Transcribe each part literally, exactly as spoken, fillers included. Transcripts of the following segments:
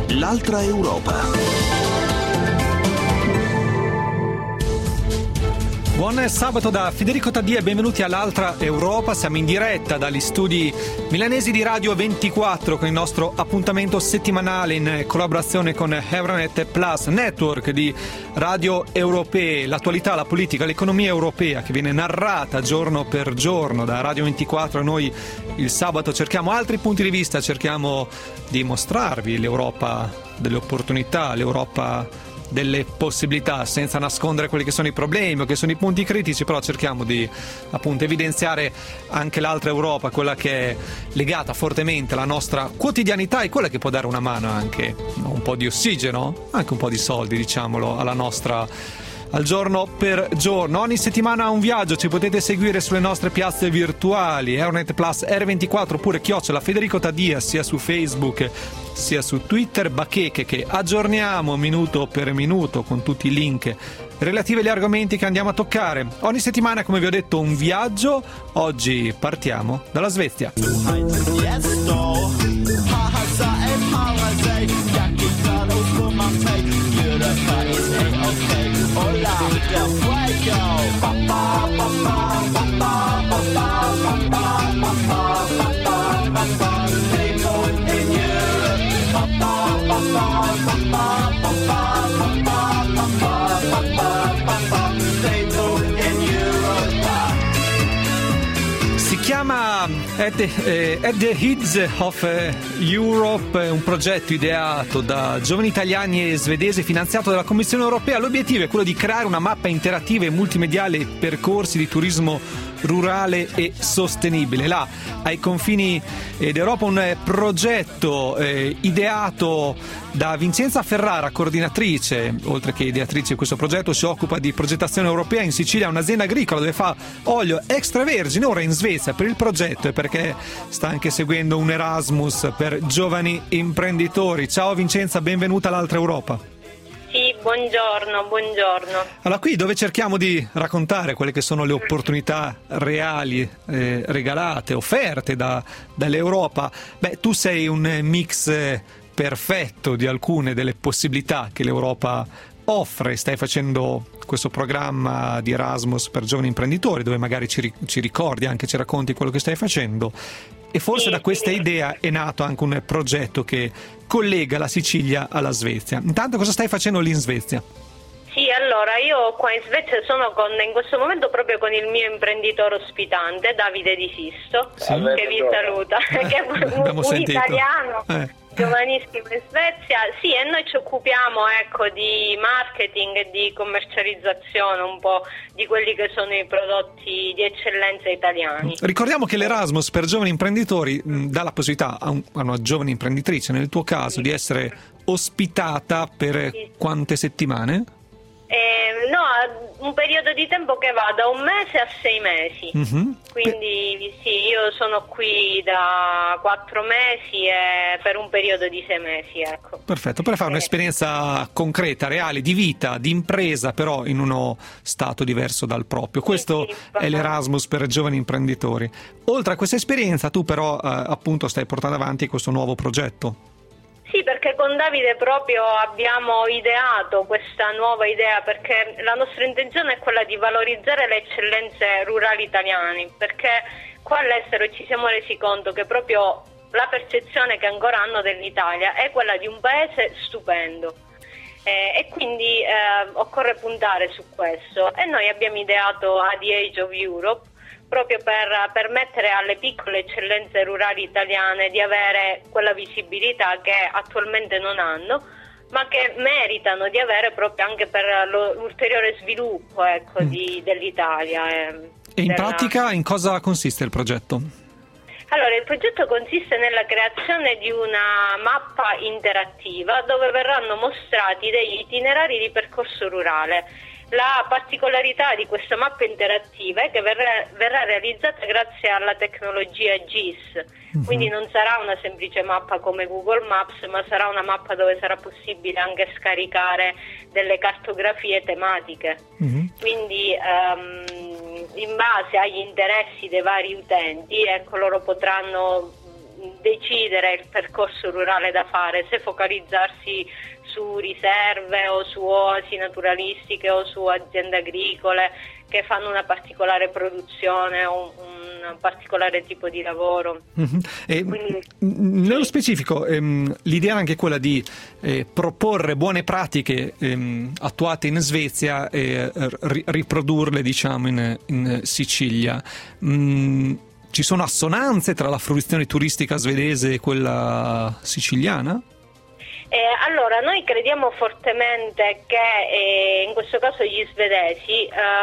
L'altra Europa. Buon sabato da Federico Taddia e benvenuti all'Altra Europa. Siamo in diretta dagli studi milanesi di Radio ventiquattro con il nostro appuntamento settimanale in collaborazione con Euronet Plus, network di radio europee. L'attualità, la politica, l'economia europea che viene narrata giorno per giorno da Radio ventiquattro. Noi il sabato cerchiamo altri punti di vista, cerchiamo di mostrarvi l'Europa delle opportunità, l'Europa delle possibilità, senza nascondere quelli che sono i problemi o che sono i punti critici, però cerchiamo di appunto evidenziare anche l'altra Europa, quella che è legata fortemente alla nostra quotidianità e quella che può dare una mano anche un po' di ossigeno, anche un po' di soldi, diciamolo, alla nostra al giorno per giorno. Ogni settimana un viaggio, ci potete seguire sulle nostre piazze virtuali Euronet Plus R ventiquattro oppure chiocciola Federico Taddia sia su Facebook sia su Twitter, bacheche che aggiorniamo minuto per minuto con tutti i link relativi agli argomenti che andiamo a toccare. Ogni settimana, come vi ho detto, un viaggio. Oggi partiamo dalla Svezia. Si chiama At the, eh, At the Heads of eh, Europe, un progetto ideato da giovani italiani e svedesi finanziato dalla Commissione Europea. L'obiettivo è quello di creare una mappa interattiva e multimediale percorsi di turismo rurale e sostenibile. Là, ai confini eh, d'Europa, un eh, progetto eh, ideato da Vincenza Ferrara, coordinatrice, oltre che ideatrice di questo progetto, si occupa di progettazione europea in Sicilia, un'azienda agricola dove fa olio extravergine, ora in Svezia per il progetto e perché sta anche seguendo un Erasmus per giovani imprenditori. Ciao Vincenza, benvenuta all'Altra Europa. Sì, buongiorno, buongiorno. Allora, qui dove cerchiamo di raccontare quelle che sono le opportunità reali eh, regalate, offerte da, dall'Europa, beh, tu sei un mix eh, perfetto di alcune delle possibilità che l'Europa offre. Stai facendo questo programma di Erasmus per giovani imprenditori dove magari ci, ci ricordi, anche ci racconti quello che stai facendo. E forse sì, da questa sì. idea è nato anche un progetto che collega la Sicilia alla Svezia. Intanto cosa stai facendo lì in Svezia? Sì, allora io qua in Svezia sono con, in questo momento proprio con il mio imprenditore ospitante, Davide Di Sisto, sì. che vi saluta, eh, che è un, un sentito. italiano eh. giovanissimo in Svezia. Sì, e noi ci occupiamo ecco di marketing e di commercializzazione un po' di quelli che sono i prodotti di eccellenza italiani. Ricordiamo che l'Erasmus per giovani imprenditori mh, dà la possibilità a, un, a una giovane imprenditrice, nel tuo caso, sì. di essere ospitata per sì. quante settimane? Eh, no, un periodo di tempo che va da un mese a sei mesi. Mm-hmm. Quindi sì, io sono qui da quattro mesi e per un periodo di sei mesi, ecco. Perfetto, per fare un'esperienza concreta, reale, di vita, di impresa, però in uno stato diverso dal proprio. Questo sì, sì, è l'Erasmus per giovani imprenditori. Oltre a questa esperienza, tu però eh, appunto stai portando avanti questo nuovo progetto. Sì, perché con Davide proprio abbiamo ideato questa nuova idea, perché la nostra intenzione è quella di valorizzare le eccellenze rurali italiane, perché qua all'estero ci siamo resi conto che proprio la percezione che ancora hanno dell'Italia è quella di un paese stupendo. Eh, e quindi eh, occorre puntare su questo e noi abbiamo ideato A The Age of Europe proprio per permettere alle piccole eccellenze rurali italiane di avere quella visibilità che attualmente non hanno, ma che meritano di avere proprio anche per l'ulteriore sviluppo ecco, mm. di, dell'Italia. Eh, e in della... pratica in cosa consiste il progetto? Allora, il progetto consiste nella creazione di una mappa interattiva dove verranno mostrati degli itinerari di percorso rurale. La particolarità di questa mappa interattiva è che verrà, verrà realizzata grazie alla tecnologia G I S, uh-huh. quindi non sarà una semplice mappa come Google Maps, ma sarà una mappa dove sarà possibile anche scaricare delle cartografie tematiche. Uh-huh. Quindi um, in base agli interessi dei vari utenti, ecco, loro potranno decidere il percorso rurale da fare, se focalizzarsi su riserve o su oasi naturalistiche o su aziende agricole che fanno una particolare produzione o un, un particolare tipo di lavoro. Mm-hmm. E Quindi, nello sì. specifico ehm, l'idea è anche quella di eh, proporre buone pratiche ehm, attuate in Svezia e ri- riprodurle diciamo in, in Sicilia. Mm, ci sono assonanze tra la fruizione turistica svedese e quella siciliana? Eh, allora, noi crediamo fortemente che eh, in questo caso gli svedesi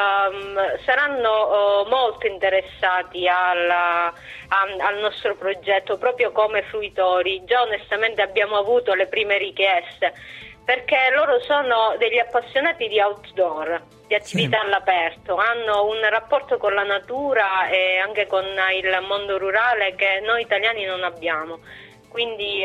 ehm, saranno oh, molto interessati alla, a, al nostro progetto proprio come fruitori. Già onestamente abbiamo avuto le prime richieste, perché loro sono degli appassionati di outdoor, di attività sì. all'aperto, hanno un rapporto con la natura e anche con il mondo rurale che noi italiani non abbiamo. Quindi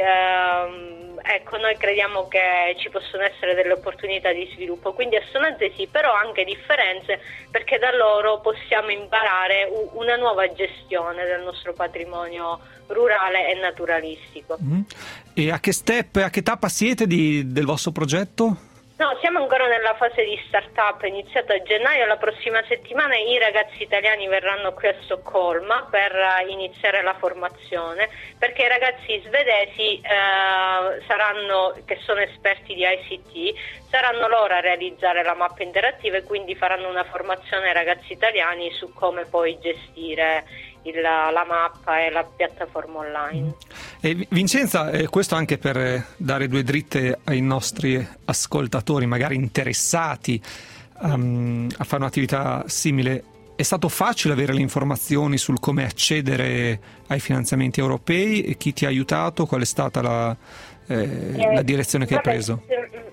ehm, ecco, noi crediamo che ci possono essere delle opportunità di sviluppo, quindi assonanze sì, però anche differenze, perché da loro possiamo imparare una nuova gestione del nostro patrimonio rurale e naturalistico. Mm. E a che step, a che tappa siete di, del vostro progetto? No, siamo ancora nella fase di start-up, è iniziata a gennaio. La prossima settimana i ragazzi italiani verranno qui a Stoccolma per iniziare la formazione, perché i ragazzi svedesi eh, saranno, che sono esperti di I C T, saranno loro a realizzare la mappa interattiva e quindi faranno una formazione ai ragazzi italiani su come poi gestire il, la mappa e la piattaforma online. E Vincenza, eh, questo anche per eh, dare due dritte ai nostri ascoltatori magari interessati um, a fare un'attività simile, è stato facile avere le informazioni sul come accedere ai finanziamenti europei e chi ti ha aiutato? Qual è stata la, eh, eh, la direzione che hai preso?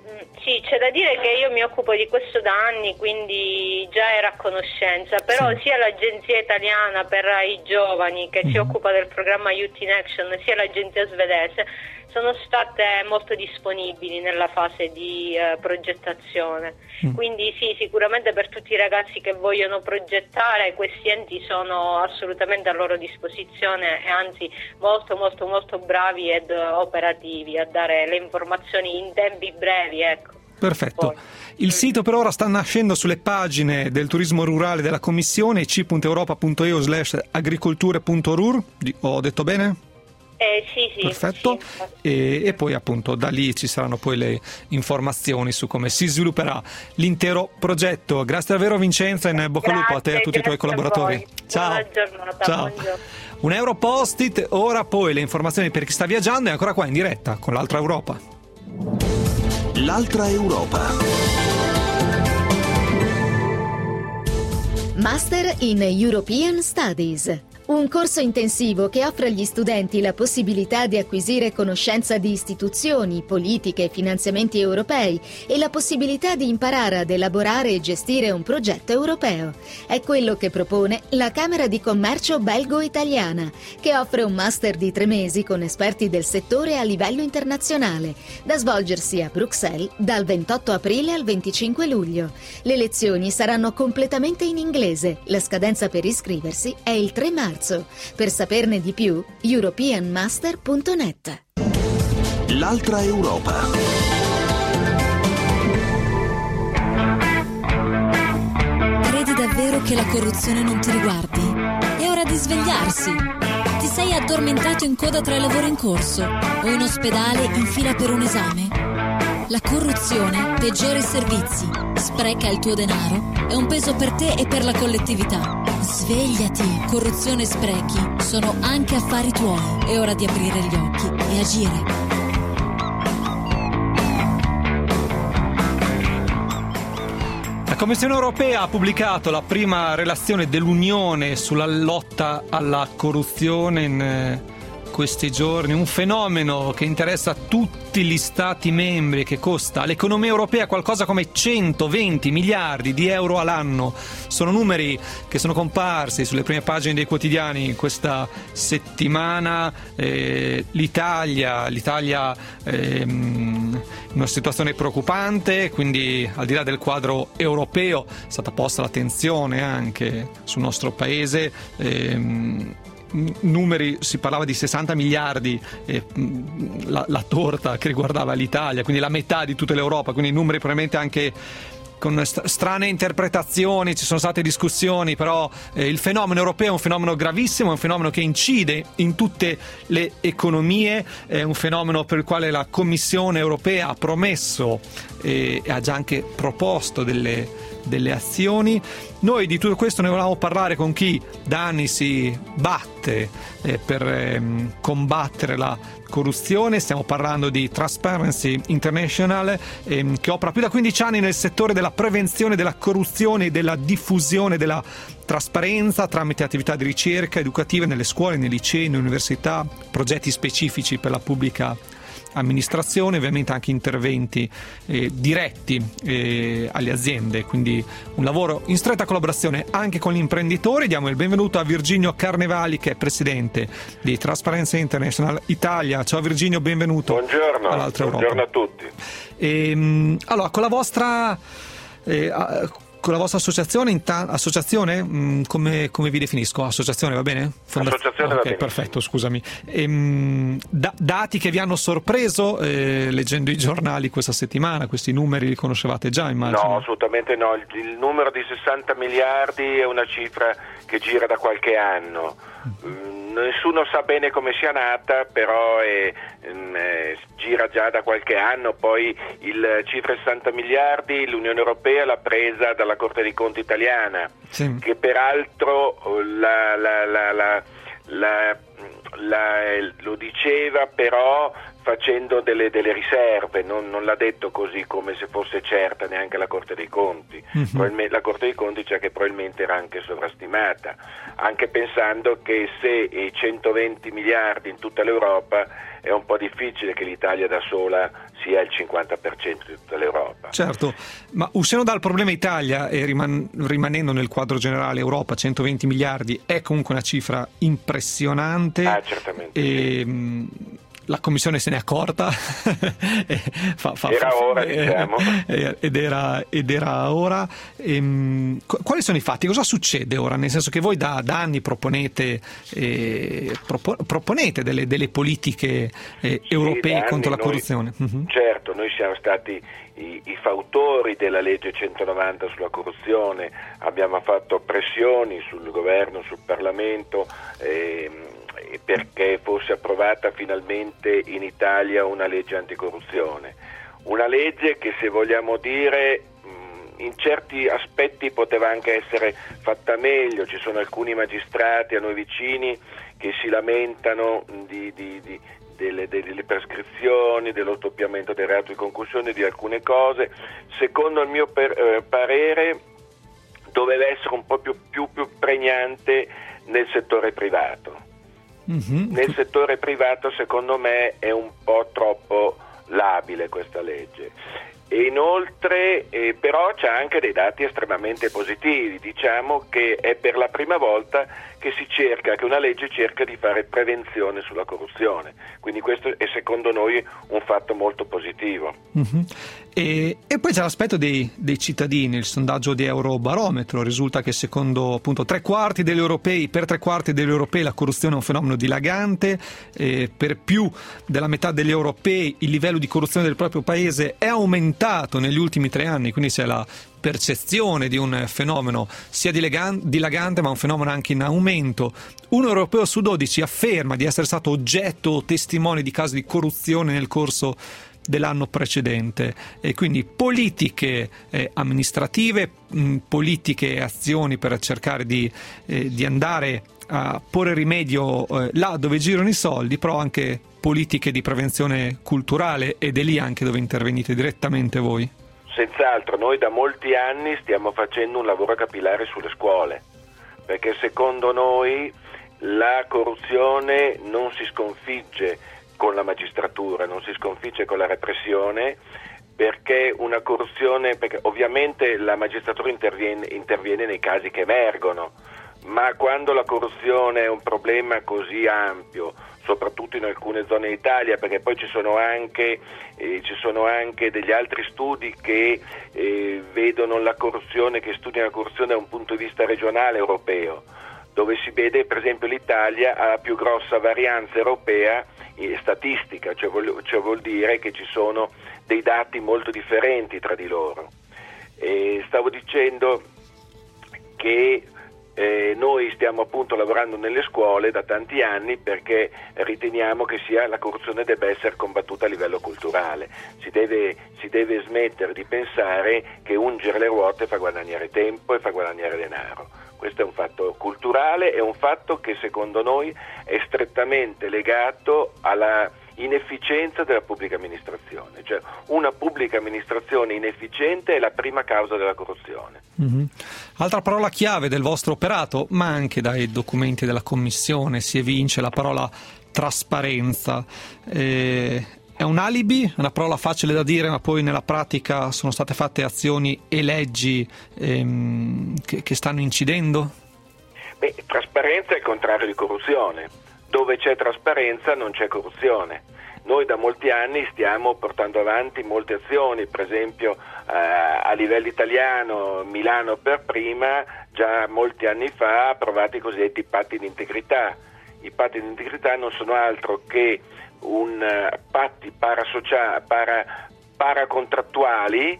Sì, c'è da dire che io mi occupo di questo da anni, quindi già era a conoscenza, però sì. sia l'agenzia italiana per i giovani che mm. si occupa del programma Youth in Action, sia l'agenzia svedese sono state molto disponibili nella fase di eh, progettazione. Mm. Quindi sì, sicuramente per tutti i ragazzi che vogliono progettare, questi enti sono assolutamente a loro disposizione e anzi molto molto molto bravi ed operativi a dare le informazioni in tempi brevi, ecco. Perfetto. Il sito per ora sta nascendo sulle pagine del turismo rurale della Commissione, c punto europa punto e u slash agricolture punto rur. Ho detto bene? Eh, sì, sì. Perfetto. Sì. E, e poi appunto da lì ci saranno poi le informazioni su come si svilupperà l'intero progetto. Grazie davvero Vincenza, in bocca al lupo a te e a tutti i tuoi collaboratori. Ciao. Buona giornata. Ciao. Buongiorno. Un euro post-it, ora poi le informazioni per chi sta viaggiando e ancora qua in diretta con l'Altra Europa. L'Altra Europa. Master in European Studies. Un corso intensivo che offre agli studenti la possibilità di acquisire conoscenza di istituzioni, politiche e finanziamenti europei e la possibilità di imparare ad elaborare e gestire un progetto europeo. È quello che propone la Camera di Commercio belgo-italiana, che offre un master di tre mesi con esperti del settore a livello internazionale, da svolgersi a Bruxelles dal ventotto aprile al venticinque luglio. Le lezioni saranno completamente in inglese. La scadenza per iscriversi è il tre marzo. Per saperne di più, european master punto net. L'Altra Europa. Credi davvero che la corruzione non ti riguardi? È ora di svegliarsi. Ti sei addormentato in coda tra i lavori in corso o in ospedale in fila per un esame? La corruzione peggiora i servizi, spreca il tuo denaro, è un peso per te e per la collettività. Svegliati, corruzione e sprechi sono anche affari tuoi. È ora di aprire gli occhi e agire. La Commissione europea ha pubblicato la prima relazione dell'Unione sulla lotta alla corruzione in questi giorni, un fenomeno che interessa tutti gli Stati membri, che costa all'economia europea qualcosa come centoventi miliardi di euro all'anno. Sono numeri che sono comparsi sulle prime pagine dei quotidiani questa settimana. Eh, L'Italia, l'Italia eh, in una situazione preoccupante, quindi al di là del quadro europeo è stata posta l'attenzione anche sul nostro paese. Eh, numeri, si parlava di sessanta miliardi, eh, la, la torta che riguardava l'Italia, quindi la metà di tutta l'Europa, quindi numeri probabilmente anche con st- strane interpretazioni, ci sono state discussioni, però eh, il fenomeno europeo è un fenomeno gravissimo, è un fenomeno che incide in tutte le economie, è un fenomeno per il quale la Commissione europea ha promesso e ha già anche proposto delle, delle azioni. Noi di tutto questo ne volevamo parlare con chi da anni si batte eh, per ehm, combattere la corruzione. Stiamo parlando di Transparency International, ehm, che opera più da quindici anni nel settore della prevenzione della corruzione e della diffusione della trasparenza tramite attività di ricerca educative nelle scuole, nei licei, nelle università, progetti specifici per la pubblica amministrazione, ovviamente anche interventi eh, diretti eh, alle aziende, quindi un lavoro in stretta collaborazione anche con gli imprenditori. Diamo il benvenuto a Virginio Carnevali, che è presidente di Transparency International Italia. Ciao Virginio, benvenuto. Buongiorno, all'Altra buongiorno Europa. a tutti. E, allora, con la vostra eh, con la vostra associazione, in ta- associazione mh, come, come vi definisco? Associazione, va bene? Fonda- associazione okay, va bene. Perfetto, scusami. E, mh, da- dati che vi hanno sorpreso eh, leggendo i giornali questa settimana, questi numeri li conoscevate già, immagino? No, assolutamente no. Il, il numero di sessanta miliardi è una cifra che gira da qualche anno. Mm, nessuno sa bene come sia nata, però è, è, gira già da qualche anno. Poi il cifra sessanta miliardi l'Unione Europea l'ha presa dalla Corte dei Conti italiana, sì, che peraltro la, la, la, la, la, la, lo diceva però facendo delle, delle riserve, non, non l'ha detto così come se fosse certa neanche la Corte dei Conti. Mm-hmm. La Corte dei Conti dice che probabilmente era anche sovrastimata, anche pensando che se i centoventi miliardi in tutta l'Europa è un po' difficile che l'Italia da sola sia il cinquanta per cento di tutta l'Europa. Certo, ma uscendo dal problema Italia e riman- rimanendo nel quadro generale Europa, centoventi miliardi è comunque una cifra impressionante. Ah, certamente. E, sì. La Commissione se n'è accorta fa, fa, era fa, ora, eh, diciamo. Eh, ed, era, ed era ora. Ehm, quali sono i fatti? Cosa succede ora? Nel senso che voi da, da anni proponete, eh, propo, proponete delle, delle politiche eh, sì, europee contro la corruzione. Noi, uh-huh. Certo, noi siamo stati i, i fautori della legge centonovanta sulla corruzione, abbiamo fatto pressioni sul governo, sul Parlamento, ehm, perché fosse approvata finalmente in Italia una legge anticorruzione, una legge che, se vogliamo dire, in certi aspetti poteva anche essere fatta meglio. Ci sono alcuni magistrati a noi vicini che si lamentano di, di, di delle, delle prescrizioni, dell'ottoppiamento del reato di concussione, di alcune cose. Secondo il mio per, eh, parere doveva essere un po' più, più, più pregnante nel settore privato. Mm-hmm. Nel settore privato secondo me è un po' troppo labile questa legge. E inoltre eh, però c'ha anche dei dati estremamente positivi. Diciamo che è per la prima volta che si cerca, che una legge cerca di fare prevenzione sulla corruzione, quindi questo è secondo noi un fatto molto positivo. Mm-hmm. E, e poi c'è l'aspetto dei, dei cittadini. Il sondaggio di Eurobarometro risulta che secondo appunto tre quarti degli europei, per tre quarti degli europei la corruzione è un fenomeno dilagante, e per più della metà degli europei il livello di corruzione del proprio paese è aumentato negli ultimi tre anni, quindi c'è la percezione di un fenomeno sia dilagante ma un fenomeno anche in aumento. Un europeo su dodici afferma di essere stato oggetto o testimone di casi di corruzione nel corso dell'anno precedente, e quindi politiche eh, amministrative, mh, politiche e azioni per cercare di, eh, di andare a porre rimedio eh, là dove girano i soldi, però anche politiche di prevenzione culturale, ed è lì anche dove intervenite direttamente voi. Senz'altro, noi da molti anni stiamo facendo un lavoro capillare sulle scuole, perché secondo noi la corruzione non si sconfigge con la magistratura, non si sconfigge con la repressione, perché una corruzione, perché ovviamente la magistratura interviene, interviene nei casi che emergono, ma quando la corruzione è un problema così ampio, soprattutto in alcune zone d'Italia, perché poi ci sono anche, eh, ci sono anche degli altri studi che eh, vedono la corruzione, che studiano la corruzione da un punto di vista regionale europeo, dove si vede per esempio l'Italia ha la più grossa varianza europea in statistica, cioè vuol, cioè vuol dire che ci sono dei dati molto differenti tra di loro. E stavo dicendo che eh, noi stiamo appunto lavorando nelle scuole da tanti anni perché riteniamo che sia la corruzione debba essere combattuta a livello culturale. Si deve, si deve smettere di pensare che ungere le ruote fa guadagnare tempo e fa guadagnare denaro. Questo è un fatto culturale, è un fatto che secondo noi è strettamente legato alla inefficienza della pubblica amministrazione, cioè una pubblica amministrazione inefficiente è la prima causa della corruzione. Mm-hmm. Altra parola chiave del vostro operato, ma anche dai documenti della Commissione si evince la parola trasparenza. Eh, è un alibi, una parola facile da dire, ma poi nella pratica sono state fatte azioni e leggi ehm, che, che stanno incidendo? Beh, trasparenza è il contrario di corruzione. Dove c'è trasparenza non c'è corruzione. Noi da molti anni stiamo portando avanti molte azioni, per esempio eh, a livello italiano, Milano per prima, già molti anni fa ha approvato i cosiddetti patti di integrità. I patti di integrità non sono altro che un uh, patti parasociali, para, paracontrattuali,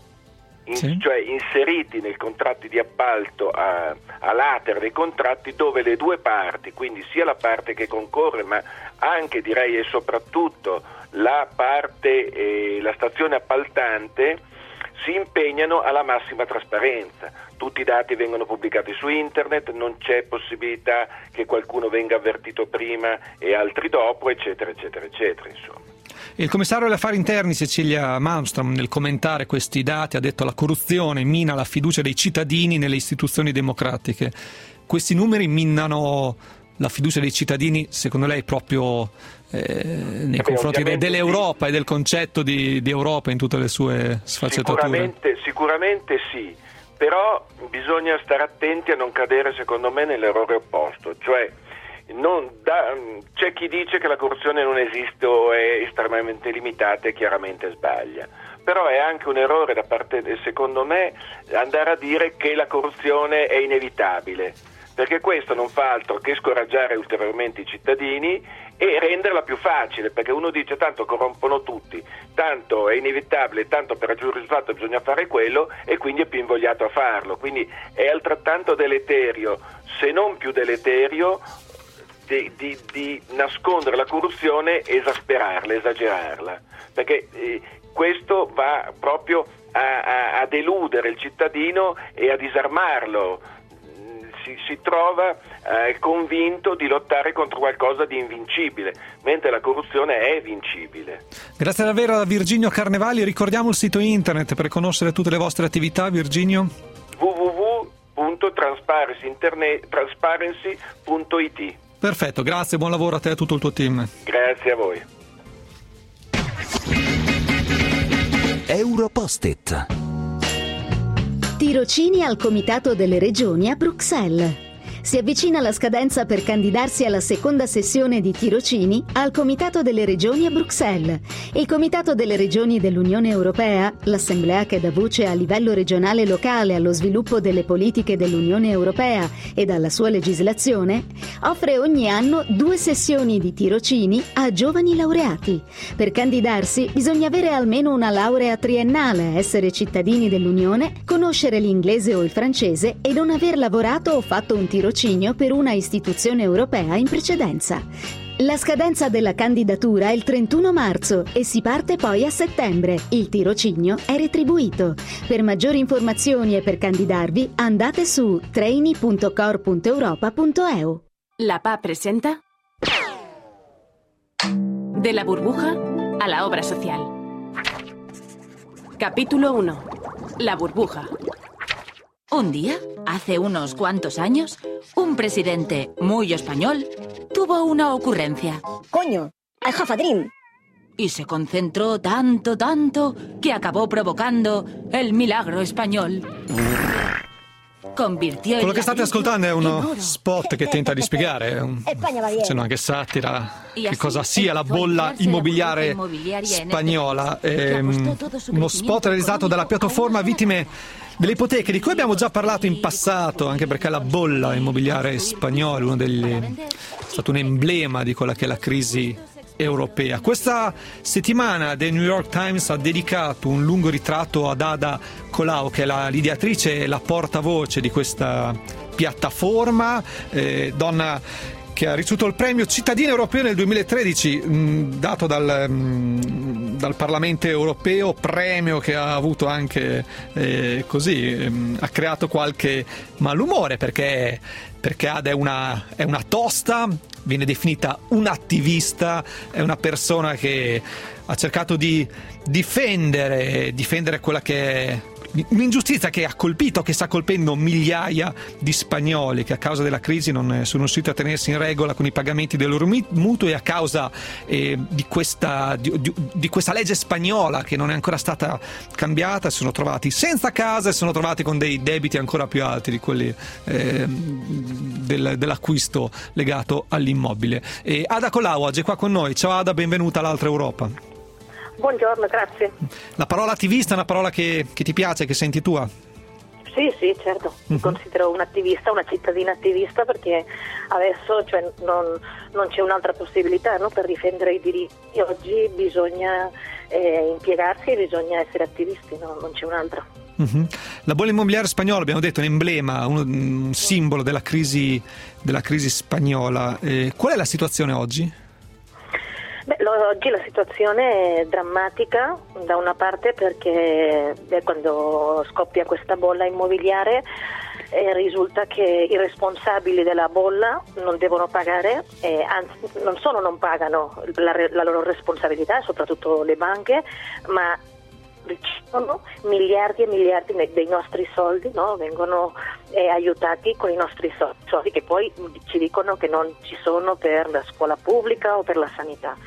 In, sì. cioè inseriti nei contratti di appalto a, a latere dei contratti, dove le due parti, quindi sia la parte che concorre ma anche direi e soprattutto la parte, eh, la stazione appaltante, si impegnano alla massima trasparenza. Tutti i dati vengono pubblicati su internet, non c'è possibilità che qualcuno venga avvertito prima e altri dopo, eccetera eccetera eccetera, insomma. Il commissario agli affari interni Cecilia Malmström, nel commentare questi dati, ha detto: la corruzione mina la fiducia dei cittadini nelle istituzioni democratiche. Questi numeri minano la fiducia dei cittadini, secondo lei, proprio eh, nei eh confronti de- dell'Europa sì. e del concetto di, di Europa in tutte le sue sfaccettature? Sicuramente, sicuramente sì, però bisogna stare attenti a non cadere, secondo me, nell'errore opposto, cioè Non da, c'è chi dice che la corruzione non esiste o è estremamente limitata e chiaramente sbaglia, però è anche un errore da parte, secondo me, andare a dire che la corruzione è inevitabile, perché questo non fa altro che scoraggiare ulteriormente i cittadini e renderla più facile, perché uno dice tanto corrompono tutti, tanto è inevitabile, tanto per raggiungere il risultato bisogna fare quello e quindi è più invogliato a farlo, quindi è altrettanto deleterio, se non più deleterio, Di, di, di nascondere la corruzione, esasperarla, esagerarla, perché eh, questo va proprio a, a, a deludere il cittadino e a disarmarlo. Si, si trova eh, convinto di lottare contro qualcosa di invincibile, mentre la corruzione è vincibile. Grazie davvero a Virginio Carnevali. Ricordiamo il sito internet per conoscere tutte le vostre attività, Virginio. w w w punto transparency punto i t. Perfetto, grazie, buon lavoro a te e a tutto il tuo team. Grazie a voi. Europost-it. Tirocini al Comitato delle Regioni a Bruxelles. Si avvicina la scadenza per candidarsi alla seconda sessione di tirocini al Comitato delle Regioni a Bruxelles. Il Comitato delle Regioni dell'Unione Europea, l'assemblea che dà voce a livello regionale e locale allo sviluppo delle politiche dell'Unione Europea e alla sua legislazione, offre ogni anno due sessioni di tirocini a giovani laureati. Per candidarsi bisogna avere almeno una laurea triennale, essere cittadini dell'Unione, conoscere l'inglese o il francese e non aver lavorato o fatto un tirocinio per una istituzione europea in precedenza. La scadenza della candidatura è il trentuno marzo e si parte poi a settembre. Il tirocinio è retribuito. Per maggiori informazioni e per candidarvi andate su trainee punto cor punto europa punto e u. La P A presenta De la burbuja a la obra social. Capítulo uno. La burbuja. Un día, hace unos cuantos años, un presidente muy español tuvo una ocurrencia. Coño, I have a dream. Y se concentró tanto, tanto, que acabó provocando el milagro español. convirtió Quello el che state ladrillo ascoltando è uno en oro. spot che tenta di spiegare, un, España va bien. facendo anche satira, Y che así, cosa sia la bolla actualizarse la immobiliare burbuja inmobiliaria en este spagnola. país, che Ehm, apostò todo su uno crecimiento spot realizzato dalla económico piattaforma a una Vittime delle ipoteche, di cui abbiamo già parlato in passato, anche perché la bolla immobiliare spagnola uno degli, è stato un emblema di quella che è la crisi europea. Questa settimana The New York Times ha dedicato un lungo ritratto ad Ada Colau, che è la, l'ideatrice e la portavoce di questa piattaforma, eh, donna che ha ricevuto il premio cittadino europeo nel duemilatredici, mh, dato dal, mh, dal Parlamento europeo, premio che ha avuto anche eh, così, mh, ha creato qualche malumore perché, perché Ada è una, è una tosta, viene definita un'attivista, è una persona che ha cercato di difendere, difendere quella che è un'ingiustizia che ha colpito, che sta colpendo migliaia di spagnoli che a causa della crisi non sono riusciti a tenersi in regola con i pagamenti dei loro mutui a causa eh, di, questa, di, di, di questa legge spagnola che non è ancora stata cambiata, si sono trovati senza casa e si sono trovati con dei debiti ancora più alti di quelli eh, del, dell'acquisto legato all'immobile. E Ada Colau oggi è qua con noi. Ciao Ada, benvenuta all'Altra Europa. Buongiorno, grazie. La parola attivista è una parola che, che ti piace, che senti tua? Sì, sì, certo. Mi uh-huh. considero un'attivista, una cittadina attivista, perché adesso cioè, non, non c'è un'altra possibilità, no? Per difendere i diritti oggi bisogna eh, impiegarsi e bisogna essere attivisti, no? Non c'è un'altra. Uh-huh. La bolla immobiliare spagnola, abbiamo detto, è un emblema, un, un simbolo della crisi, della crisi spagnola. Eh, qual è la situazione oggi? Beh, oggi la situazione è drammatica, da una parte perché beh, quando scoppia questa bolla immobiliare eh, risulta che i responsabili della bolla non devono pagare, eh, anzi non solo non pagano la, la loro responsabilità, soprattutto le banche, ma ricevono miliardi e miliardi dei nostri soldi, no? Vengono eh, aiutati con i nostri soldi, soldi che poi ci dicono che non ci sono per la scuola pubblica o per la sanità.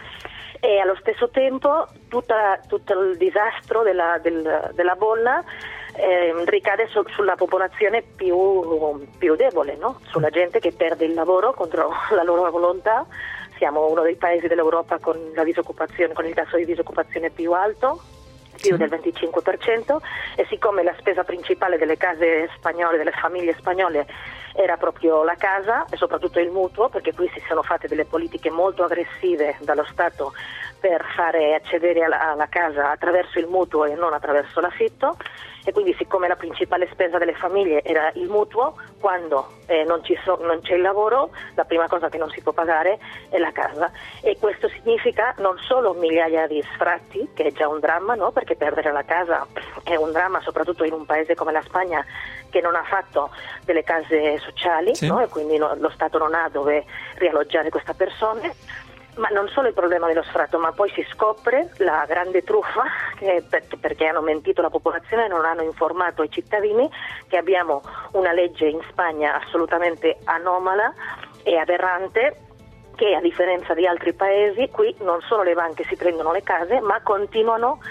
E allo stesso tempo tutta, tutto il disastro della, del, della bolla eh, ricade su, sulla popolazione più, più debole, no? Sulla gente che perde il lavoro contro la loro volontà. Siamo uno dei paesi dell'Europa con la disoccupazione, con il tasso di disoccupazione più alto, più del venticinque per cento, e siccome la spesa principale delle case spagnole, delle famiglie spagnole, era proprio la casa e soprattutto il mutuo, perché qui si sono fatte delle politiche molto aggressive dallo Stato per fare accedere alla, alla casa attraverso il mutuo e non attraverso l'affitto, e quindi siccome la principale spesa delle famiglie era il mutuo, quando eh, non, ci so, non c'è il lavoro, la prima cosa che non si può pagare è la casa, e questo significa non solo migliaia di sfratti, che è già un dramma, no? Perché perdere la casa è un dramma soprattutto in un paese come la Spagna, che non ha fatto delle case sociali, sì. No? E quindi no, lo Stato non ha dove rialloggiare queste persone. Ma non solo il problema dello sfratto, ma poi si scopre la grande truffa, che perché hanno mentito la popolazione e non hanno informato i cittadini che abbiamo una legge in Spagna assolutamente anomala e aberrante, che a differenza di altri paesi qui non solo le banche si prendono le case, ma continuano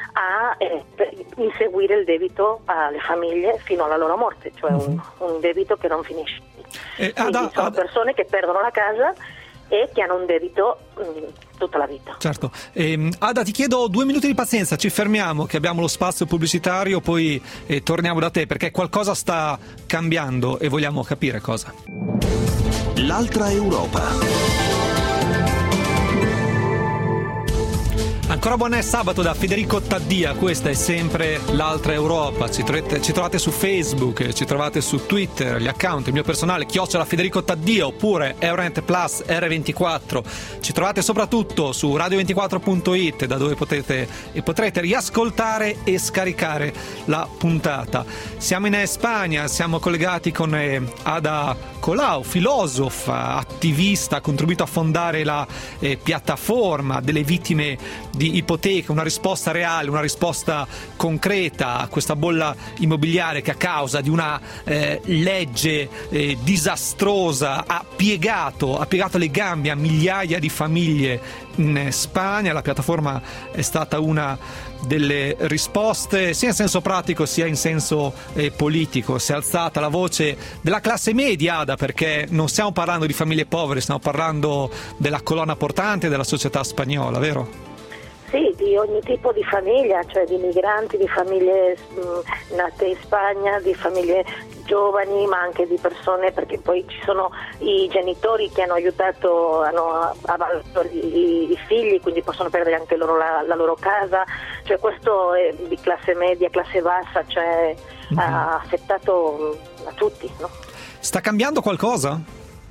a eh, inseguire il debito alle famiglie fino alla loro morte, cioè un, un debito che non finisce. Eh, Ada, sono Ada. persone che perdono la casa e che hanno un debito mh, tutta la vita. Certo. Eh, Ada, ti chiedo due minuti di pazienza, ci fermiamo che abbiamo lo spazio pubblicitario, poi eh, torniamo da te perché qualcosa sta cambiando e vogliamo capire cosa. L'altra Europa. Ancora buon sabato da Federico Taddia, questa è sempre l'Altra Europa. Ci trovate, ci trovate su Facebook, ci trovate su Twitter, gli account, il mio personale, chiocciola Federico Taddia, oppure Euronet Plus R ventiquattro. Ci trovate soprattutto su radio ventiquattro punto it, da dove potete e potrete riascoltare e scaricare la puntata. Siamo in Spagna, siamo collegati con eh, Ada Colau, filosofa, attivista, ha contribuito a fondare la eh, piattaforma delle vittime di di ipoteca, una risposta reale, una risposta concreta a questa bolla immobiliare che a causa di una eh, legge eh, disastrosa ha piegato, ha piegato le gambe a migliaia di famiglie in Spagna. La piattaforma è stata una delle risposte sia in senso pratico sia in senso eh, politico. Si è alzata la voce della classe media, Ada, perché non stiamo parlando di famiglie povere, stiamo parlando della colonna portante della società spagnola, vero? Sì, di ogni tipo di famiglia, cioè di migranti, di famiglie mh, nate in Spagna, di famiglie giovani, ma anche di persone, perché poi ci sono i genitori che hanno aiutato, hanno avvalso i, i figli, quindi possono perdere anche loro la, la loro casa, cioè questo è di classe media, classe bassa, cioè mm-hmm. ha affettato a tutti, no? Sta cambiando qualcosa?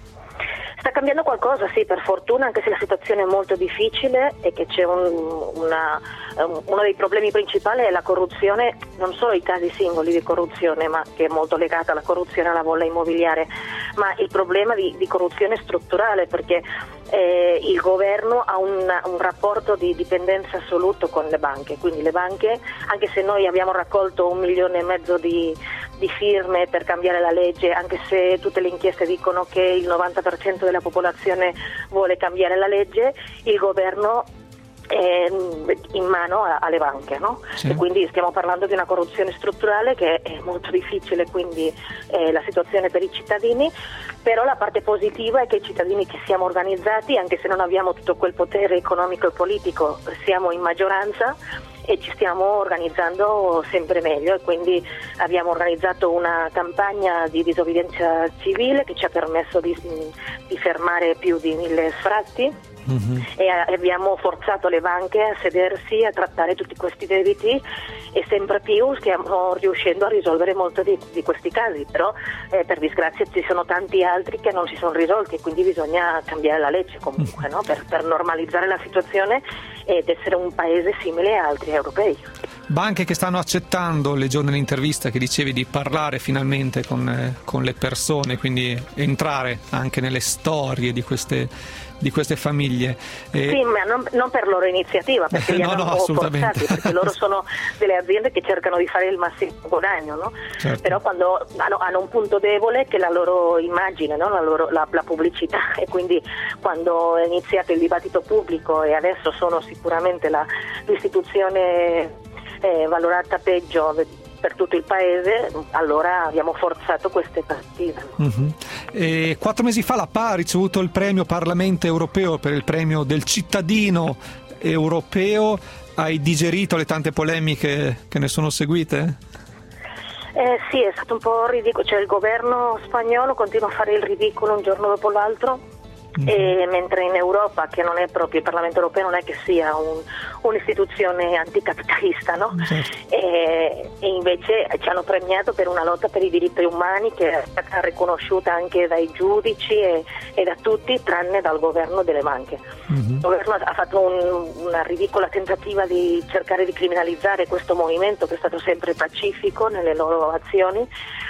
Sta cambiando qualcosa, sì, per fortuna, anche se la situazione è molto difficile e che c'è un, una, um, uno dei problemi principali è la corruzione, non solo i casi singoli di corruzione, ma che è molto legata alla corruzione, alla bolla immobiliare, ma il problema di, di corruzione strutturale, perché eh, il governo ha un, un rapporto di dipendenza assoluto con le banche, quindi le banche, anche se noi abbiamo raccolto un milione e mezzo di, di firme per cambiare la legge, anche se tutte le inchieste dicono che il novanta per cento della popolazione vuole cambiare la legge, il governo è in mano alle banche, no? Sì. E quindi stiamo parlando di una corruzione strutturale che è molto difficile, quindi eh, la situazione per i cittadini, però la parte positiva è che i cittadini che siamo organizzati, anche se non abbiamo tutto quel potere economico e politico, siamo in maggioranza e ci stiamo organizzando sempre meglio, e quindi abbiamo organizzato una campagna di disobbedienza civile che ci ha permesso di, di fermare più di mille sfratti. Mm-hmm. E abbiamo forzato le banche a sedersi, a trattare tutti questi debiti, e sempre più stiamo riuscendo a risolvere molto di, di questi casi, però eh, per disgrazia ci sono tanti altri che non si sono risolti, e quindi bisogna cambiare la legge comunque, no? per, per normalizzare la situazione ed essere un paese simile a altri europei. Banche che stanno accettando, leggevo nell'intervista che dicevi, di parlare finalmente con, eh, con le persone, quindi entrare anche nelle storie di queste, di queste famiglie. Eh... Sì, ma non, non per loro iniziativa, perché li no, hanno no, assolutamente. forzati, perché loro sono delle aziende che cercano di fare il massimo guadagno, no? Certo. Però quando hanno, hanno un punto debole che è la loro immagine, no? la, loro, la, la pubblicità, e quindi quando è iniziato il dibattito pubblico, e adesso sono sicuramente la, l'istituzione eh, valorata peggio per tutto il paese, allora abbiamo forzato queste partite. Uh-huh. E quattro mesi fa la P A ha ricevuto il premio Parlamento Europeo per il premio del cittadino europeo. Hai digerito le tante polemiche che ne sono seguite? Eh, sì, è stato un po' ridicolo, cioè il governo spagnolo continua a fare il ridicolo un giorno dopo l'altro. E mentre in Europa, che non è proprio il Parlamento europeo, non è che sia un, un'istituzione anticapitalista, no? Certo. E, e invece ci hanno premiato per una lotta per i diritti umani che è stata riconosciuta anche dai giudici e, e da tutti, tranne dal governo delle banche. Mm-hmm. Il governo ha fatto un, una ridicola tentativa di cercare di criminalizzare questo movimento, che è stato sempre pacifico nelle loro azioni,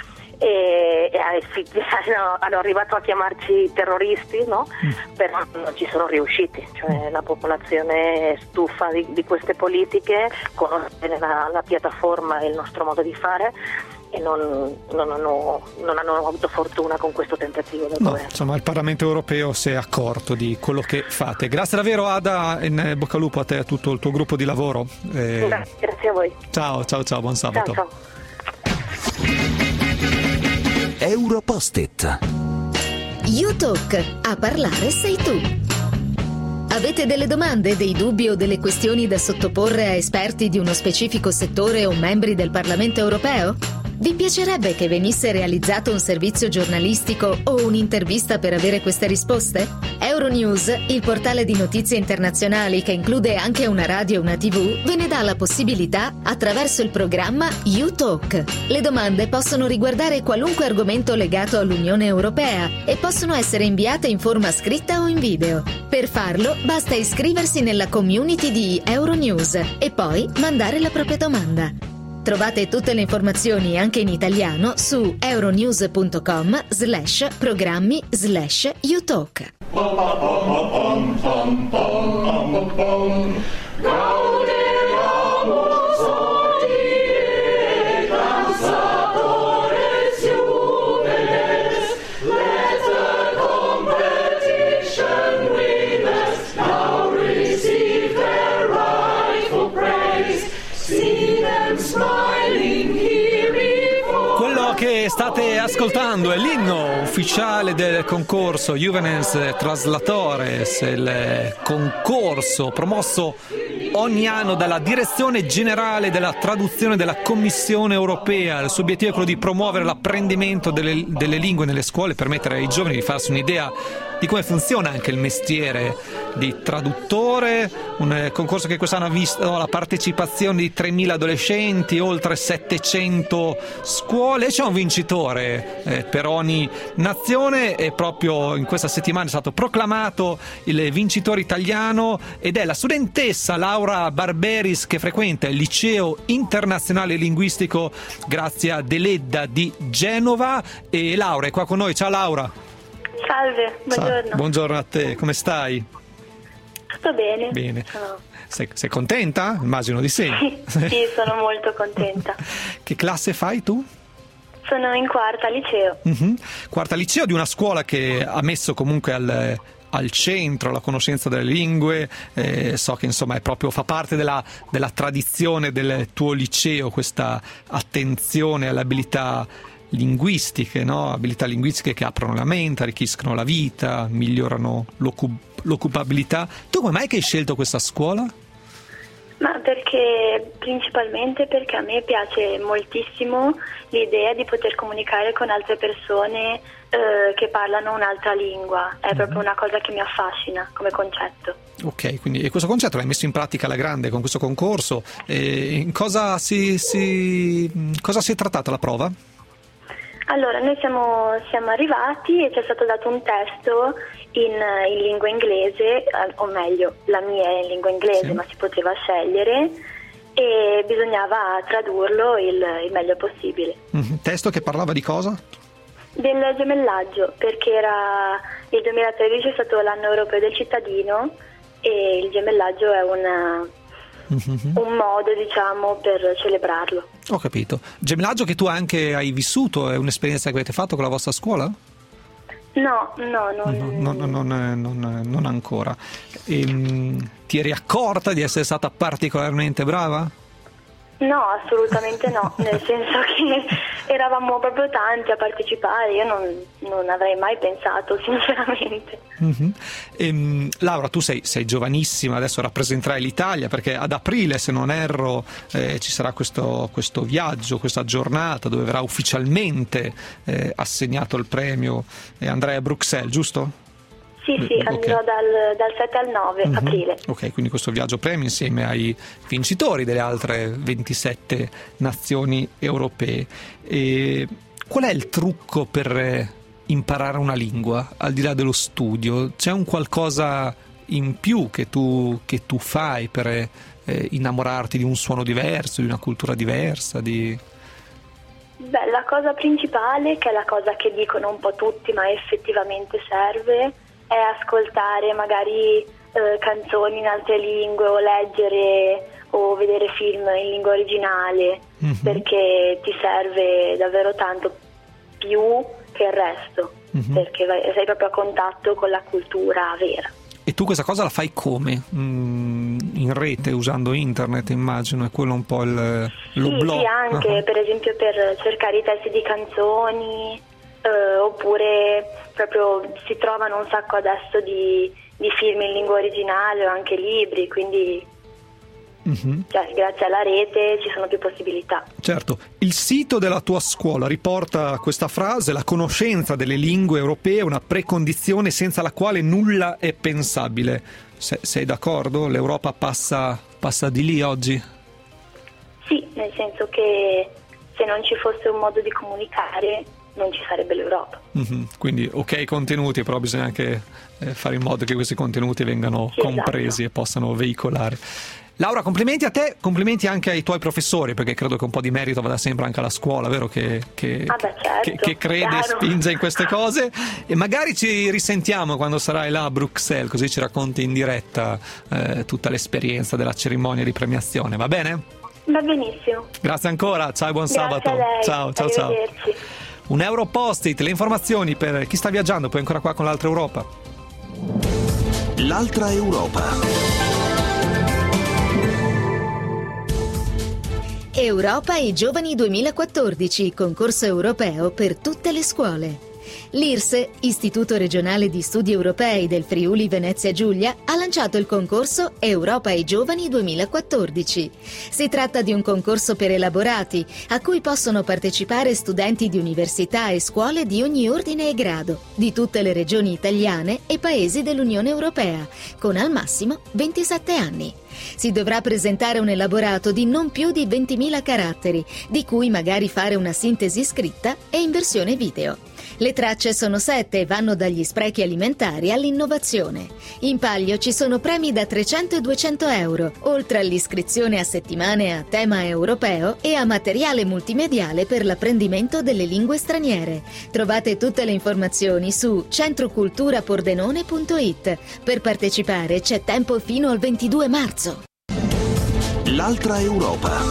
e, e hanno, hanno arrivato a chiamarci terroristi, no? Mm. Però non ci sono riusciti, cioè la popolazione è stufa di, di queste politiche, conosce bene la, la piattaforma e il nostro modo di fare, e non, non, hanno, non hanno avuto fortuna con questo tentativo del no, governo. Insomma, il Parlamento europeo si è accorto di quello che fate. Grazie davvero, Ada, in bocca al lupo a te e a tutto il tuo gruppo di lavoro. Eh... Grazie, grazie a voi. Ciao, ciao, ciao, buon sabato. Ciao, ciao. Europost-it. You Talk, a parlare sei tu. Avete delle domande, dei dubbi o delle questioni da sottoporre a esperti di uno specifico settore o membri del Parlamento europeo? Vi piacerebbe che venisse realizzato un servizio giornalistico o un'intervista per avere queste risposte? Euronews, il portale di notizie internazionali che include anche una radio e una tivù, ve ne dà la possibilità attraverso il programma You Talk. Le domande possono riguardare qualunque argomento legato all'Unione Europea e possono essere inviate in forma scritta o in video. Per farlo basta iscriversi nella community di Euronews e poi mandare la propria domanda. Trovate tutte le informazioni anche in italiano su euronews.com slash programmi slash youtalk. State ascoltando è l'inno ufficiale del concorso Juvenes Translatores, il concorso promosso ogni anno dalla Direzione Generale della Traduzione della Commissione Europea. Il suo obiettivo è quello di promuovere l'apprendimento delle, delle lingue nelle scuole, permettere ai giovani di farsi un'idea di come funziona anche il mestiere di traduttore. Un concorso che quest'anno ha visto la partecipazione di tremila adolescenti, oltre settecento scuole, e c'è un vincitore eh, per ogni nazione, e proprio in questa settimana è stato proclamato il vincitore italiano ed è la studentessa Laura Barberis, che frequenta il Liceo Internazionale Linguistico Grazia Deledda di Genova. E Laura è qua con noi. Ciao Laura. Salve, buongiorno. Buongiorno a te, come stai? Tutto bene. Bene. Sono... Sei, sei contenta? Immagino di sì. Sì, sì, sono molto contenta. Che classe fai tu? Sono in quarta liceo. Mm-hmm. Quarta liceo di una scuola che ha messo comunque al, al centro la conoscenza delle lingue. Eh, so che insomma è proprio, fa parte della, della tradizione del tuo liceo questa attenzione alle abilità linguistiche, no? Abilità linguistiche che aprono la mente, arricchiscono la vita, migliorano l'occup- l'occupabilità. Tu come mai che hai scelto questa scuola? Ma perché principalmente perché a me piace moltissimo l'idea di poter comunicare con altre persone eh, che parlano un'altra lingua. È mm-hmm. proprio una cosa che mi affascina come concetto. Ok, quindi e questo concetto l'hai messo in pratica alla grande con questo concorso. E in cosa si, si cosa si è trattata la prova? Allora, noi siamo, siamo arrivati e ci è stato dato un testo in, in lingua inglese, o meglio, la mia è in lingua inglese, sì. Ma si poteva scegliere e bisognava tradurlo il, il meglio possibile. Mm-hmm. Testo che parlava di cosa? Del gemellaggio, perché era il duemilatredici è stato l'anno europeo del cittadino e il gemellaggio è una... Mm-hmm. un modo, diciamo, per celebrarlo. Ho capito. Gemellaggio che tu anche hai vissuto, è un'esperienza che avete fatto con la vostra scuola? No, no, non, no, no, no, non, non, non ancora. E, ti eri accorta di essere stata particolarmente brava? No, assolutamente no, nel senso che eravamo proprio tanti a partecipare, io non, non avrei mai pensato, sinceramente. Mm-hmm. E, Laura, tu sei, sei giovanissima, adesso rappresenterai l'Italia, perché ad aprile, se non erro, eh, ci sarà questo, questo viaggio, questa giornata dove verrà ufficialmente eh, assegnato il premio e andrai a Bruxelles, giusto? Sì, sì, andrò okay. dal, dal sette al nove mm-hmm. aprile. Ok, quindi questo viaggio premio insieme ai vincitori delle altre ventisette nazioni europee. E qual è il trucco per imparare una lingua, al di là dello studio? C'è un qualcosa in più che tu, che tu fai per eh, innamorarti di un suono diverso, di una cultura diversa? Di... Beh, la cosa principale, che è la cosa che dicono un po' tutti ma effettivamente serve, è ascoltare magari eh, canzoni in altre lingue o leggere o vedere film in lingua originale, mm-hmm. perché ti serve davvero tanto più che il resto, mm-hmm. perché vai, sei proprio a contatto con la cultura vera. E tu questa cosa la fai come? Mm, in rete, usando internet, immagino, è quello un po' il lo sì, blog? Sì, anche, uh-huh. per esempio per cercare i testi di canzoni, eh, oppure proprio si trovano un sacco adesso di, di film in lingua originale o anche libri, quindi mm-hmm. cioè, grazie alla rete ci sono più possibilità. Certo, il sito della tua scuola riporta questa frase: la conoscenza delle lingue europee è una precondizione senza la quale nulla è pensabile. Se, sei d'accordo? L'Europa passa, passa di lì oggi? Sì, nel senso che se non ci fosse un modo di comunicare non ci sarebbe l'Europa. Mm-hmm. Quindi ok contenuti, però bisogna anche eh, fare in modo che questi contenuti vengano sì, compresi esatto. e possano veicolare. Laura, complimenti a te, complimenti anche ai tuoi professori, perché credo che un po' di merito vada sempre anche alla scuola, vero? Che, che, ah beh, certo, che, che crede e chiaro. spinge in queste cose. E magari ci risentiamo quando sarai là a Bruxelles, così ci racconti in diretta eh, tutta l'esperienza della cerimonia di premiazione, va bene? Va benissimo. Grazie ancora, ciao e buon Grazie sabato. a lei. Ciao, ciao, ciao. Un euro post-it, le informazioni per chi sta viaggiando, poi ancora qua con l'Altra Europa. L'Altra Europa. Europa e Giovani duemilaquattordici, concorso europeo per tutte le scuole. L'I R S E, Istituto Regionale di Studi Europei del Friuli Venezia Giulia, ha lanciato il concorso Europa e Giovani duemilaquattordici. Si tratta di un concorso per elaborati, a cui possono partecipare studenti di università e scuole di ogni ordine e grado, di tutte le regioni italiane e paesi dell'Unione Europea, con al massimo ventisette anni. Si dovrà presentare un elaborato di non più di ventimila caratteri, di cui magari fare una sintesi scritta e in versione video. Le tracce sono sette e vanno dagli sprechi alimentari all'innovazione. In palio ci sono premi da trecento e duecento euro, oltre all'iscrizione a settimane a tema europeo e a materiale multimediale per l'apprendimento delle lingue straniere. Trovate tutte le informazioni su centroculturapordenone punto it. Per partecipare c'è tempo fino al ventidue marzo. L'Altra Europa.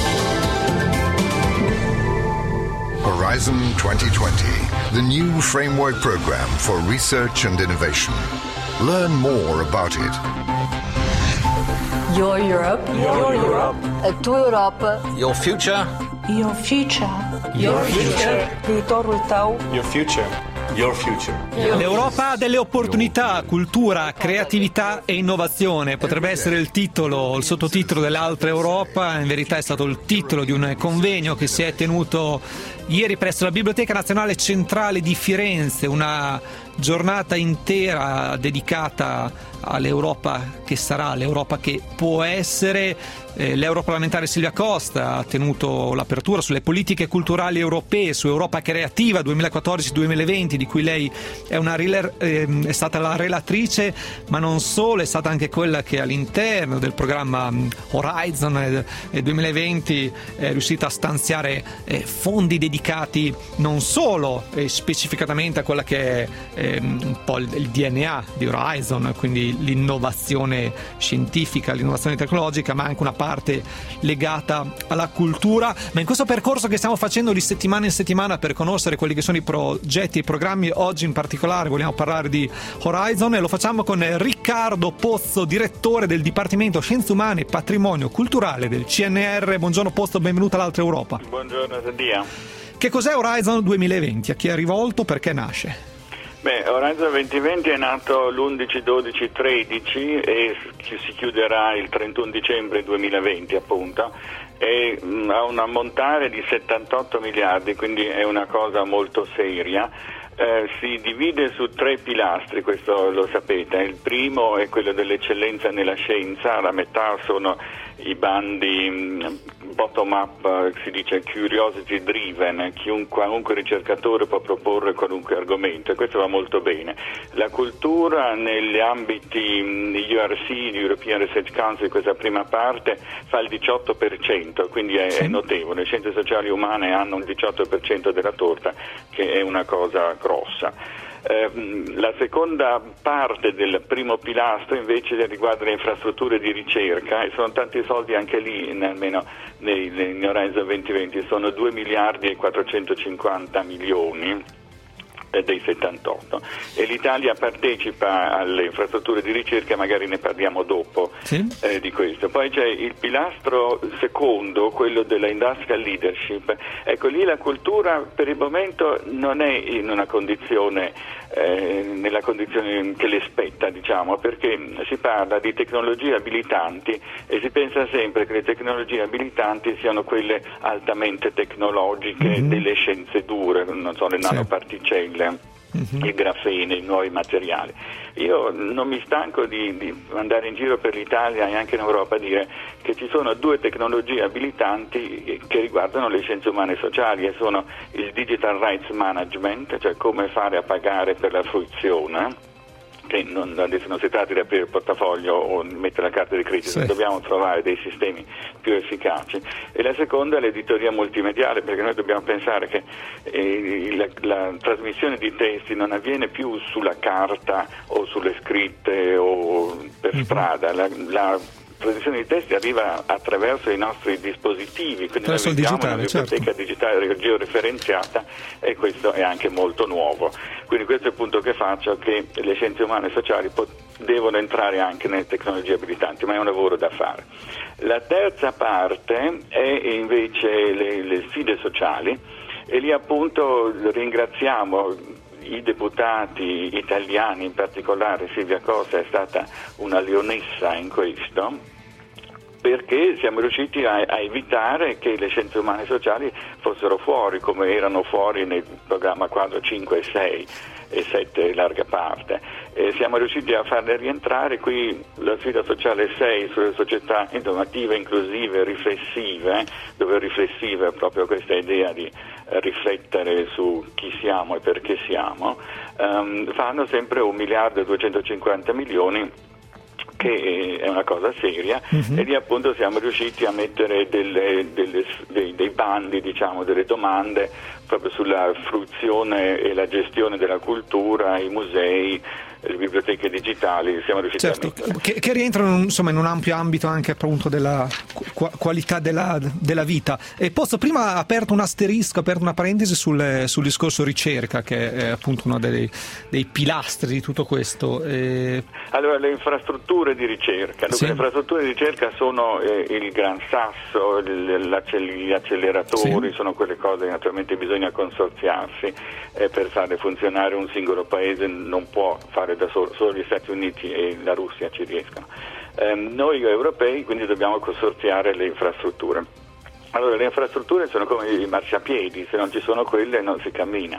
Horizon twenty twenty, the new framework program for research and innovation. Learn more about it. Your Europe. Your Europe. A tua Europa. Your future. Your future. Your future. Viitorul tău. Your future. Your future. L'Europa ha delle opportunità, cultura, creatività e innovazione. Potrebbe essere il titolo, il sottotitolo dell'Altra Europa. In verità è stato il titolo di un convegno che si è tenuto ieri presso la Biblioteca Nazionale Centrale di Firenze, una giornata intera dedicata all'Europa che sarà, l'Europa che può essere. Eh, l'europarlamentare Silvia Costa ha tenuto l'apertura sulle politiche culturali europee, su Europa Creativa duemilaquattordici duemilaventi, di cui lei è, una, eh, è stata la relatrice, ma non solo, è stata anche quella che all'interno del programma Horizon duemilaventi è riuscita a stanziare eh, fondi dedicati non solo eh, specificatamente a quella che è eh, un po' il, il D N A di Horizon, quindi l'innovazione scientifica, l'innovazione tecnologica, ma anche una parte legata alla cultura. Ma in questo percorso che stiamo facendo di settimana in settimana per conoscere quelli che sono i progetti e i programmi, oggi in particolare vogliamo parlare di Horizon e lo facciamo con Riccardo Pozzo, direttore del Dipartimento Scienze Umane e Patrimonio Culturale del C N R. Buongiorno Pozzo, benvenuto all'Altra Europa. Buongiorno Sandia. Che cos'è Horizon duemilaventi? A chi è rivolto? Perché nasce? Beh, Horizon duemilaventi è nato l'undici dodici tredici e si chiuderà il trentuno dicembre duemilaventi appunto, e mh, ha un ammontare di settantotto miliardi, quindi è una cosa molto seria. Eh, si divide su tre pilastri, questo lo sapete. Il primo è quello dell'eccellenza nella scienza, la metà sono i bandi mh, bottom up, si dice curiosity driven, chiunque, qualunque ricercatore può proporre qualunque argomento, e questo va molto bene. La cultura negli ambiti di U R C, di European Research Council, questa prima parte fa il diciotto per cento, quindi è, è notevole. Le scienze sociali umane hanno il diciotto per cento della torta, che è una cosa grossa. Eh, la seconda parte del primo pilastro invece riguarda le infrastrutture di ricerca, e sono tanti soldi anche lì, almeno nei, nei Horizon duemilaventi, sono due miliardi e quattrocentocinquanta milioni dei settantotto, e l'Italia partecipa alle infrastrutture di ricerca, magari ne parliamo dopo. Sì. eh, di questo. Poi c'è il pilastro secondo, quello della industrial leadership. Ecco, lì la cultura per il momento non è in una condizione eh, nella condizione che le spetta, diciamo, perché si parla di tecnologie abilitanti e si pensa sempre che le tecnologie abilitanti siano quelle altamente tecnologiche, mm-hmm. delle scienze dure, non so, le nanoparticelle, mm-hmm. il grafene, i nuovi materiali. Io non mi stanco di, di andare in giro per l'Italia e anche in Europa a dire che ci sono due tecnologie abilitanti che riguardano le scienze umane e sociali, e sono il digital rights management, cioè come fare a pagare per la fruizione, che non, adesso non si tratta di aprire il portafoglio o mettere la carta di credito, sì. Dobbiamo trovare dei sistemi più efficaci. E la seconda è l'editoria multimediale, perché noi dobbiamo pensare che eh, la, la trasmissione di testi non avviene più sulla carta o sulle scritte o per mm-hmm. strada, la, la trasmissione di testi arriva attraverso i nostri dispositivi, quindi noi abbiamo una biblioteca certo. digitale georeferenziata, e questo è anche molto nuovo. Quindi questo è il punto che faccio, che le scienze umane e sociali pot- devono entrare anche nelle tecnologie abilitanti, ma è un lavoro da fare. La terza parte è invece le, le sfide sociali, e lì appunto ringraziamo i deputati italiani, in particolare Silvia Costa è stata una leonessa in questo, perché siamo riusciti a, a evitare che le scienze umane e sociali fossero fuori, come erano fuori nel programma quadro cinque e sei e sette larga parte. E siamo riusciti a farle rientrare. Qui la sfida sociale sei sulle società innovative, inclusive, riflessive, dove riflessiva è proprio questa idea di riflettere su chi siamo e perché siamo, um, fanno sempre un miliardo e duecentocinquanta milioni, che è una cosa seria, uh-huh. e lì appunto siamo riusciti a mettere delle, delle, dei, dei bandi, diciamo, delle domande proprio sulla fruizione e la gestione della cultura, i musei, le biblioteche digitali, siamo riusciti certo, a mettere. Che, che rientrano insomma in un ampio ambito anche appunto della qu- qualità della, della vita. E posso, prima ha aperto un asterisco, ha aperto una parentesi sul, sul discorso ricerca, che è appunto uno dei, dei pilastri di tutto questo. E... Allora, le infrastrutture di ricerca, sì. Le infrastrutture di ricerca sono eh, il gran sasso, il, gli acceleratori, sì. Sono quelle cose che naturalmente bisogna consorziarsi eh, per fare funzionare un singolo paese, non può fare da solo, solo gli Stati Uniti e la Russia ci riescono. Eh, noi europei quindi dobbiamo consorziare le infrastrutture. Allora, le infrastrutture sono come i marciapiedi, se non ci sono quelle non si cammina.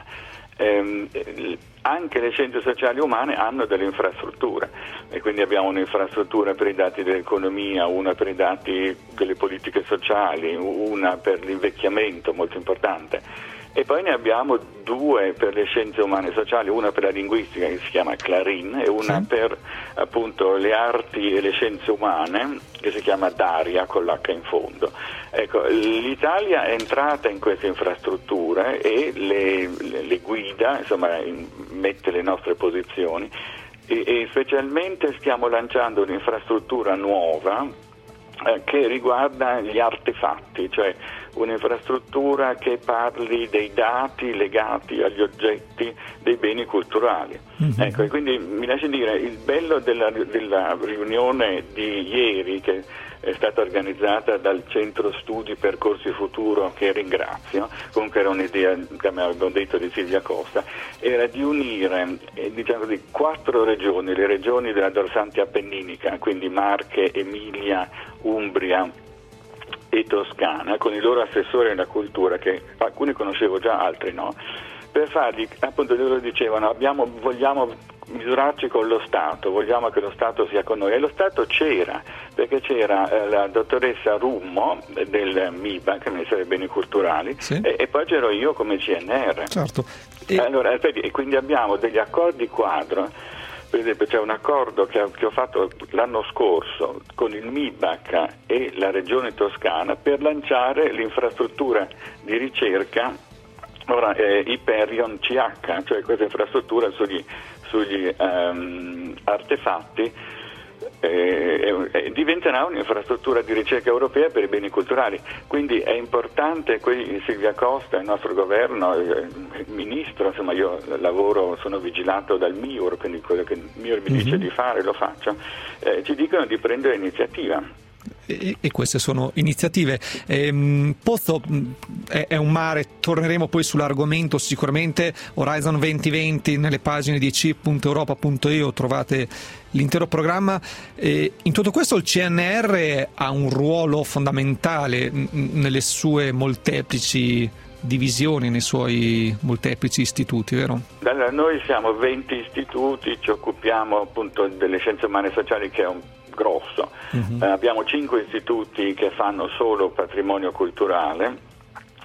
Eh, anche le scienze sociali umane hanno delle infrastrutture, e quindi abbiamo un'infrastruttura per i dati dell'economia, una per i dati delle politiche sociali, una per l'invecchiamento, molto importante. E poi ne abbiamo due per le scienze umane e sociali, una per la linguistica che si chiama Clarin e una sì. per appunto le arti e le scienze umane che si chiama Daria con l'H in fondo. Ecco, l'Italia è entrata in queste infrastrutture e le, le, le guida, insomma in, mette le nostre posizioni e, e specialmente stiamo lanciando un'infrastruttura nuova eh, che riguarda gli artefatti, cioè un'infrastruttura che parli dei dati legati agli oggetti dei beni culturali. Mm-hmm. Ecco, e quindi mi lasci dire, il bello della, della riunione di ieri, che è stata organizzata dal Centro Studi Percorsi Futuro, che ringrazio, comunque era un'idea che mi avevano detto di Silvia Costa, era di unire eh, diciamo così, quattro regioni, le regioni della dorsante appenninica, quindi Marche, Emilia, Umbria e Toscana, con i loro assessori alla cultura, che alcuni conoscevo già, altri no, per fargli, appunto loro dicevano abbiamo, vogliamo misurarci con lo Stato, vogliamo che lo Stato sia con noi, e lo Stato c'era, perché c'era eh, la dottoressa Rummo del MIBA, che è il Ministero dei Beni Culturali, sì. e, e poi c'ero io come C N R. Certo. E... Allora, e quindi abbiamo degli accordi quadro. Per esempio c'è un accordo che, che ho fatto l'anno scorso con il MIBAC e la Regione Toscana per lanciare l'infrastruttura di ricerca ora, eh, Hyperion C H, cioè questa infrastruttura sugli, sugli um, artefatti. Eh, eh, diventerà un'infrastruttura di ricerca europea per i beni culturali, quindi è importante. Qui Silvia Costa, il nostro governo, il ministro, insomma io lavoro, sono vigilato dal M I U R, quindi quello che il M I U R mi dice mm-hmm. di fare lo faccio, eh, ci dicono di prendere iniziativa. E, e queste sono iniziative. Ehm, Pozzo è, è un mare, torneremo poi sull'argomento sicuramente. Horizon duemilaventi, nelle pagine di c punto europa punto e u trovate l'intero programma. E in tutto questo il C N R ha un ruolo fondamentale nelle sue molteplici divisioni, nei suoi molteplici istituti, vero? Allora, noi siamo venti istituti, ci occupiamo appunto delle scienze umane e sociali, che è un grosso. Uh-huh. Eh, abbiamo cinque istituti che fanno solo patrimonio culturale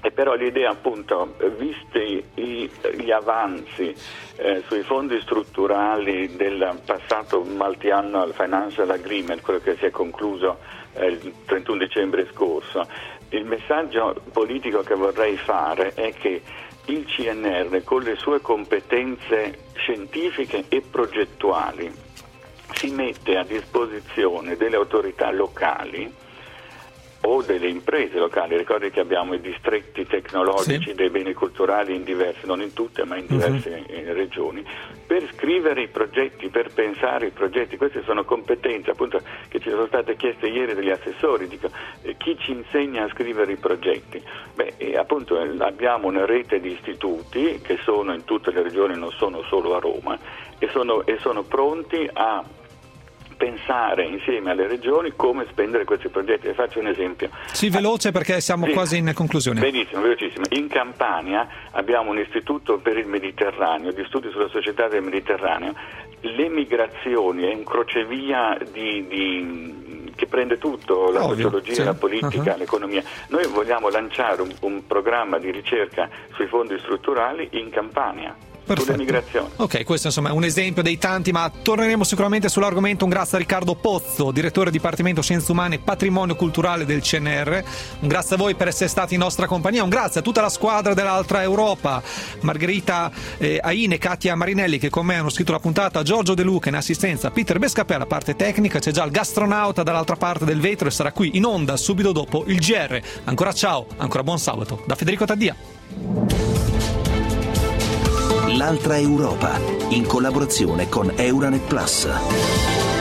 E però l'idea, appunto, visti i, gli avanzi eh, sui fondi strutturali del passato Multi-Annual Financial Agreement, quello che si è concluso eh, il trentuno dicembre scorso, il messaggio politico che vorrei fare è che il C N R, con le sue competenze scientifiche e progettuali, si mette a disposizione delle autorità locali o delle imprese locali. Ricordi che abbiamo i distretti tecnologici sì. dei beni culturali in diverse, non in tutte ma in diverse uh-huh. regioni, per scrivere i progetti, per pensare i progetti. Queste sono competenze appunto che ci sono state chieste ieri dagli assessori. Dico, eh, chi ci insegna a scrivere i progetti? Beh, eh, appunto eh, abbiamo una rete di istituti che sono in tutte le regioni, non sono solo a Roma, e sono, e sono pronti a pensare insieme alle regioni come spendere questi progetti. E faccio un esempio. Sì, veloce perché siamo sì, quasi in conclusione. Benissimo, velocissimo. In Campania abbiamo un istituto per il Mediterraneo, di studi sulla società del Mediterraneo. Le migrazioni è un crocevia di, di, che prende tutto, la Ovvio, sociologia, sì. la politica, uh-huh. l'economia. Noi vogliamo lanciare un, un programma di ricerca sui fondi strutturali in Campania. Sulle migrazioni. Ok, questo insomma è un esempio dei tanti, ma torneremo sicuramente sull'argomento. Un grazie a Riccardo Pozzo, direttore Dipartimento Scienze Umane e Patrimonio Culturale del C N R. Un grazie a voi per essere stati in nostra compagnia. Un grazie a tutta la squadra dell'Altra Europa, Margherita eh, Aine, Katia Marinelli che con me hanno scritto la puntata, Giorgio De Luca in assistenza, Peter Bescapè alla parte tecnica. C'è già il gastronauta dall'altra parte del vetro e sarà qui in onda subito dopo il G R. Ancora ciao, ancora buon sabato da Federico Taddia. L'Altra Europa, in collaborazione con Euranet Plus.